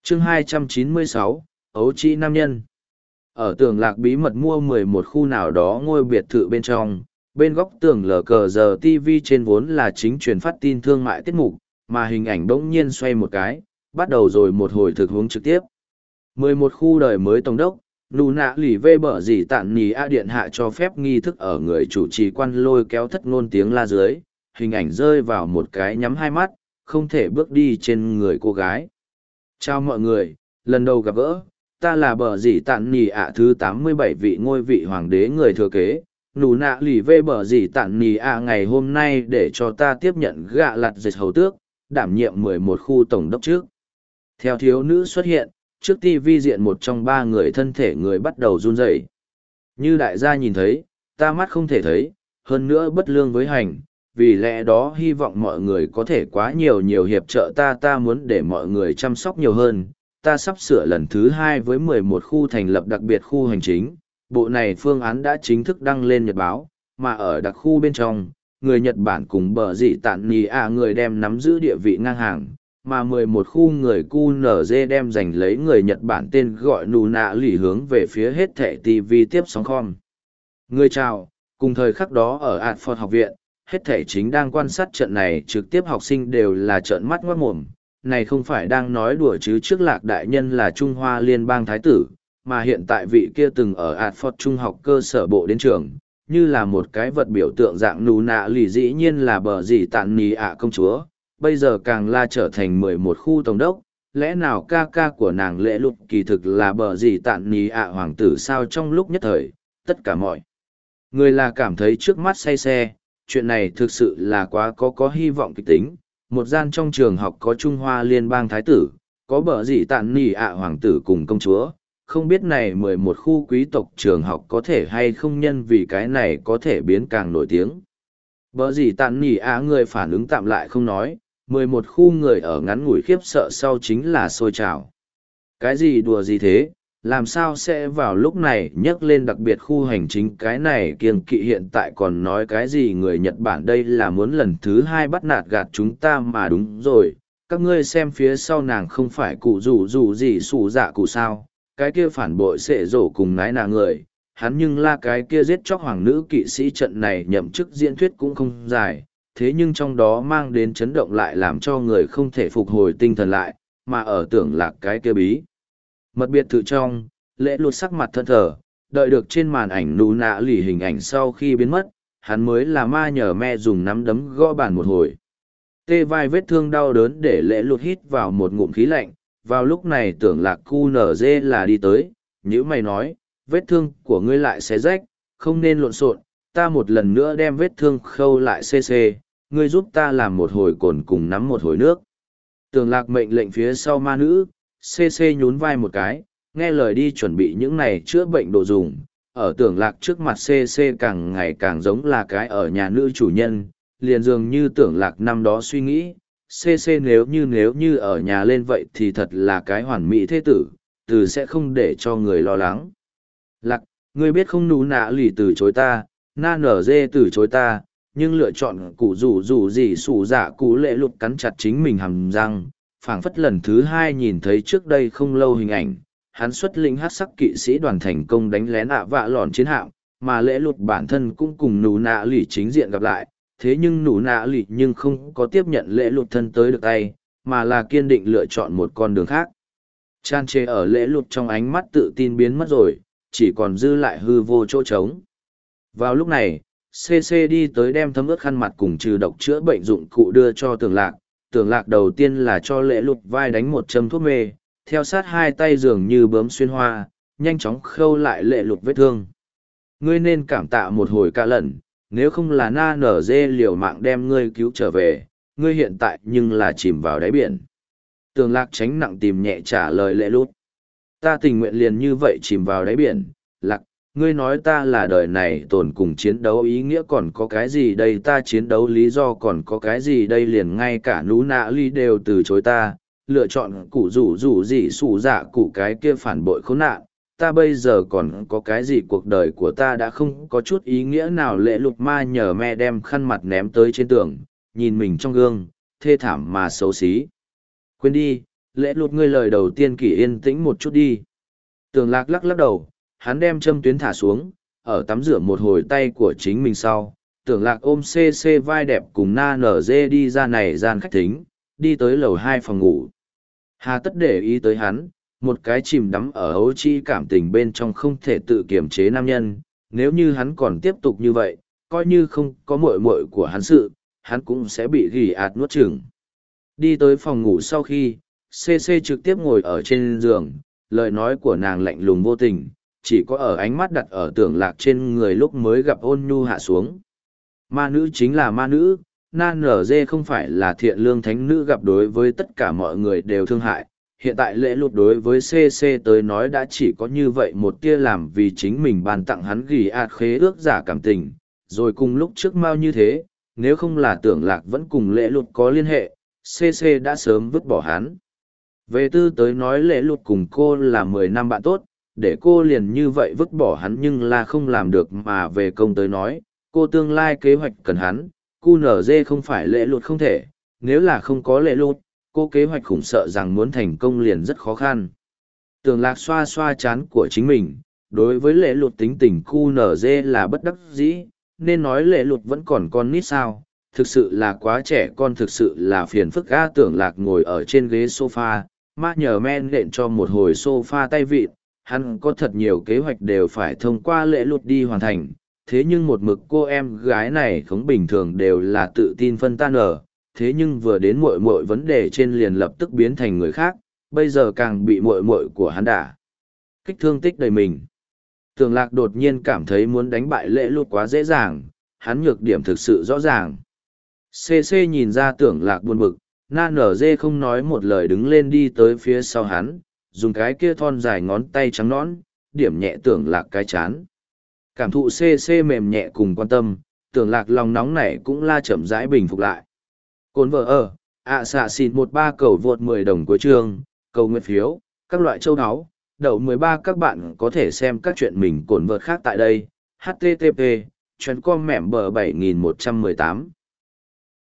chương 296, ấu trĩ nam nhân. Ở tường lạc bí mật mua 11 khu nào đó ngôi biệt thự bên trong, bên góc tường lờ cờ giờ TV trên vốn là chính truyền phát tin thương mại tiết mục, mà hình ảnh bỗng nhiên xoay một cái, bắt đầu rồi một hồi thực huống trực tiếp. 11 khu đời mới tổng đốc, nụ nạ lì vê bở gì tạn nì a điện hạ cho phép nghi thức ở người chủ trì quan lôi kéo thất ngôn tiếng la dưới, hình ảnh rơi vào một cái nhắm hai mắt, không thể bước đi trên người cô gái. Chào mọi người, lần đầu gặp gỡ, ta là bở gì tạn nì ạ thứ 87 vị ngôi vị hoàng đế người thừa kế. Nụ nạ lì vê bở gì tạn nì ạ ngày hôm nay để cho ta tiếp nhận gạ lặt dịch hầu tước, đảm nhiệm 11 khu tổng đốc trước. Theo thiếu nữ xuất hiện, trước TV diện một trong ba người thân thể người bắt đầu run rẩy. Như đại gia nhìn thấy, ta mắt không thể thấy, hơn nữa bất lương với hành, vì lẽ đó hy vọng mọi người có thể quá nhiều hiệp trợ ta muốn để mọi người chăm sóc nhiều hơn. Ta sắp sửa lần thứ 2 với 11 khu thành lập đặc biệt khu hành chính, bộ này phương án đã chính thức đăng lên nhật báo, mà ở đặc khu bên trong, người Nhật Bản cùng bờ dị tạn nì ạ người đem nắm giữ địa vị ngang hàng, mà 11 khu người QNZ đem giành lấy người Nhật Bản tên gọi nụ nạ lì hướng về phía hết thẻ TV tiếp sóng com. Người chào, cùng thời khắc đó ở Adford học viện, hết thẻ chính đang quan sát trận này trực tiếp học sinh đều là trợn mắt ngoát mồm. Này không phải đang nói đùa chứ, trước Lạc đại nhân là Trung Hoa Liên bang Thái tử, mà hiện tại vị kia từng ở Adford Trung học cơ sở bộ đến trường, như là một cái vật biểu tượng dạng nụ nạ lì dĩ nhiên là bờ gì tạn nì ạ công chúa, bây giờ càng là trở thành 11 khu tổng đốc, lẽ nào ca ca của nàng lễ lục kỳ thực là bờ gì tạn nì ạ hoàng tử sao? Trong lúc nhất thời, tất cả mọi người là cảm thấy trước mắt say xe, chuyện này thực sự là quá có hy vọng kịch tính. Một gian trong trường học có Trung Hoa Liên bang Thái tử, có bờ gì tạn nì ạ hoàng tử cùng công chúa, không biết này 11 khu quý tộc trường học có thể hay không nhân vì cái này có thể biến càng nổi tiếng. Bờ gì tạn nì ạ người phản ứng tạm lại không nói, 11 khu người ở ngắn ngủi khiếp sợ sau chính là sôi trào. Cái gì đùa gì thế, làm sao sẽ vào lúc này nhắc lên đặc biệt khu hành chính, cái này kiêng kỵ hiện tại còn nói cái gì người Nhật Bản đây là muốn lần thứ 2 bắt nạt gạt chúng ta mà. Đúng rồi, các ngươi xem phía sau nàng không phải cụ rủ gì sủ dạ cụ sao, cái kia phản bội sệ rổ cùng nái nà người, hắn nhưng là cái kia giết chóc hoàng nữ kỵ sĩ, trận này nhậm chức diễn thuyết cũng không dài, thế nhưng trong đó mang đến chấn động lại làm cho người không thể phục hồi tinh thần lại, mà ở tưởng lạc cái kia bí mật biệt thự trong, lễ lụt sắc mặt thân thờ, đợi được trên màn ảnh nụ nạ lì hình ảnh sau khi biến mất, hắn mới là ma nhờ me dùng nắm đấm gõ bàn một hồi. Tê vai vết thương đau đớn để lễ lụt hít vào một ngụm khí lạnh, vào lúc này tưởng lạc QNZ là đi tới, như mày nói, vết thương của ngươi lại xé rách, không nên lộn xộn, ta một lần nữa đem vết thương khâu lại cc, ngươi giúp ta làm một hồi cồn cùng nắm một hồi nước. Tưởng lạc mệnh lệnh phía sau ma nữ, cc nhún vai một cái, nghe lời đi chuẩn bị những này chữa bệnh đồ dùng. Ở tưởng lạc trước mặt cc càng ngày càng giống là cái ở nhà nữ chủ nhân, liền dường như tưởng lạc năm đó suy nghĩ, cc nếu như ở nhà lên vậy thì thật là cái hoàn mỹ thế tử, từ sẽ không để cho người lo lắng. Lạc, ngươi biết không, nú nạ lì từ chối ta, na nở dê từ chối ta, nhưng lựa chọn cụ rủ gì sủ dạ cụ lệ lục cắn chặt chính mình hàm răng, phảng phất lần thứ 2 nhìn thấy trước đây không lâu hình ảnh, hắn xuất lĩnh hát sắc kỵ sĩ đoàn thành công đánh lén vạ lòn chiến hạm, mà lễ lục bản thân cũng cùng nụ nạ lì chính diện gặp lại, thế nhưng nụ nạ lì nhưng không có tiếp nhận lễ lục thân tới được tay, mà là kiên định lựa chọn một con đường khác. Chan chê ở lễ lục trong ánh mắt tự tin biến mất rồi, chỉ còn dư lại hư vô chỗ trống. Vào lúc này, CC đi tới đem thấm ướt khăn mặt cùng trừ độc chữa bệnh dụng cụ đưa cho tưởng lạc. Tưởng lạc đầu tiên là cho lễ lục vai đánh một châm thuốc mê, theo sát hai tay dường như bướm xuyên hoa, nhanh chóng khâu lại lễ lục vết thương. Ngươi nên cảm tạ một hồi cả lần, nếu không là na nở dê liều mạng đem ngươi cứu trở về, ngươi hiện tại nhưng là chìm vào đáy biển. Tưởng lạc tránh nặng tìm nhẹ trả lời lễ lục. Ta tình nguyện liền như vậy chìm vào đáy biển. Lạc, ngươi nói ta là đời này tồn cùng chiến đấu ý nghĩa còn có cái gì đây, ta chiến đấu lý do còn có cái gì đây, liền ngay cả nú nạ ly đều từ chối ta, lựa chọn cụ rủ gì sủ dạ cụ cái kia phản bội khốn nạn, ta bây giờ còn có cái gì, cuộc đời của ta đã không có chút ý nghĩa nào. Lễ lục ma nhờ me đem khăn mặt ném tới trên tường, nhìn mình trong gương, thê thảm mà xấu xí. Quên đi, Lễ lụt ngươi lời đầu tiên kỷ yên tĩnh một chút đi. Tưởng lạc lắc lắc đầu, hắn đem châm tuyến thả xuống, ở tắm rửa một hồi tay của chính mình sau. Tưởng lạc ôm CC vai đẹp cùng na nở dê đi ra này gian khách thính, đi tới lầu 2 phòng ngủ. Hà tất để ý tới hắn, một cái chìm đắm ở ấu chi cảm tình bên trong không thể tự kiềm chế nam nhân, nếu như hắn còn tiếp tục như vậy, coi như không có muội muội của hắn sự, hắn cũng sẽ bị gỉ ạt nuốt chửng. Đi tới phòng ngủ sau khi, CC trực tiếp ngồi ở trên giường, lời nói của nàng lạnh lùng vô tình, chỉ có ở ánh mắt đặt ở tưởng lạc trên người lúc mới gặp ôn nhu hạ xuống. Ma nữ chính là ma nữ, na nở dê không phải là thiện lương thánh nữ gặp đối với tất cả mọi người đều thương hại. Hiện tại lễ lụt đối với CC tới nói đã chỉ có như vậy một tia làm vì chính mình ban tặng hắn ghi ạt khế ước giả cảm tình, rồi cùng lúc trước mau như thế, nếu không là tưởng lạc vẫn cùng lễ lụt có liên hệ, CC đã sớm vứt bỏ hắn. Về tư tới nói lễ lụt cùng cô là 10 năm bạn tốt, để cô liền như vậy vứt bỏ hắn nhưng là không làm được mà về công tới nói, cô tương lai kế hoạch cần hắn, QNZ không phải lễ lụt không thể, nếu là không có lễ lụt, cô kế hoạch khủng sợ rằng muốn thành công liền rất khó khăn. Tưởng lạc xoa xoa chán của chính mình, đối với lễ lụt tính tình QNZ là bất đắc dĩ, nên nói lễ lụt vẫn còn con nít sao, thực sự là quá trẻ con thực sự là phiền phức ga. Tưởng lạc ngồi ở trên ghế sofa, ma nhờ men nện cho một hồi sofa tay vịt, hắn có thật nhiều kế hoạch đều phải thông qua lễ lụt đi hoàn thành. Thế nhưng một mực cô em gái này không bình thường đều là tự tin phân tan ở, thế nhưng vừa đến muội muội vấn đề trên liền lập tức biến thành người khác, bây giờ càng bị muội muội của hắn đả kích thương tích đầy mình. Tưởng lạc đột nhiên cảm thấy muốn đánh bại lễ lụt quá dễ dàng, hắn nhược điểm thực sự rõ ràng. CC nhìn ra tưởng lạc buồn bực, na nở dê không nói một lời đứng lên đi tới phía sau hắn, dùng cái kia thon dài ngón tay trắng nõn, điểm nhẹ tưởng lạc cái chán. Cảm thụ CC mềm nhẹ cùng quan tâm, tưởng lạc lòng nóng này cũng la chậm rãi bình phục lại. Cồn vợ ở, xạ xịn 13 cầu vượt 10 đồng cuối chương, cầu nguyện phiếu, các loại châu áo, đậu 13 các bạn có thể xem các chuyện mình cồn vợt khác tại đây. HTTP, chuyến com mẻm bờ 7118.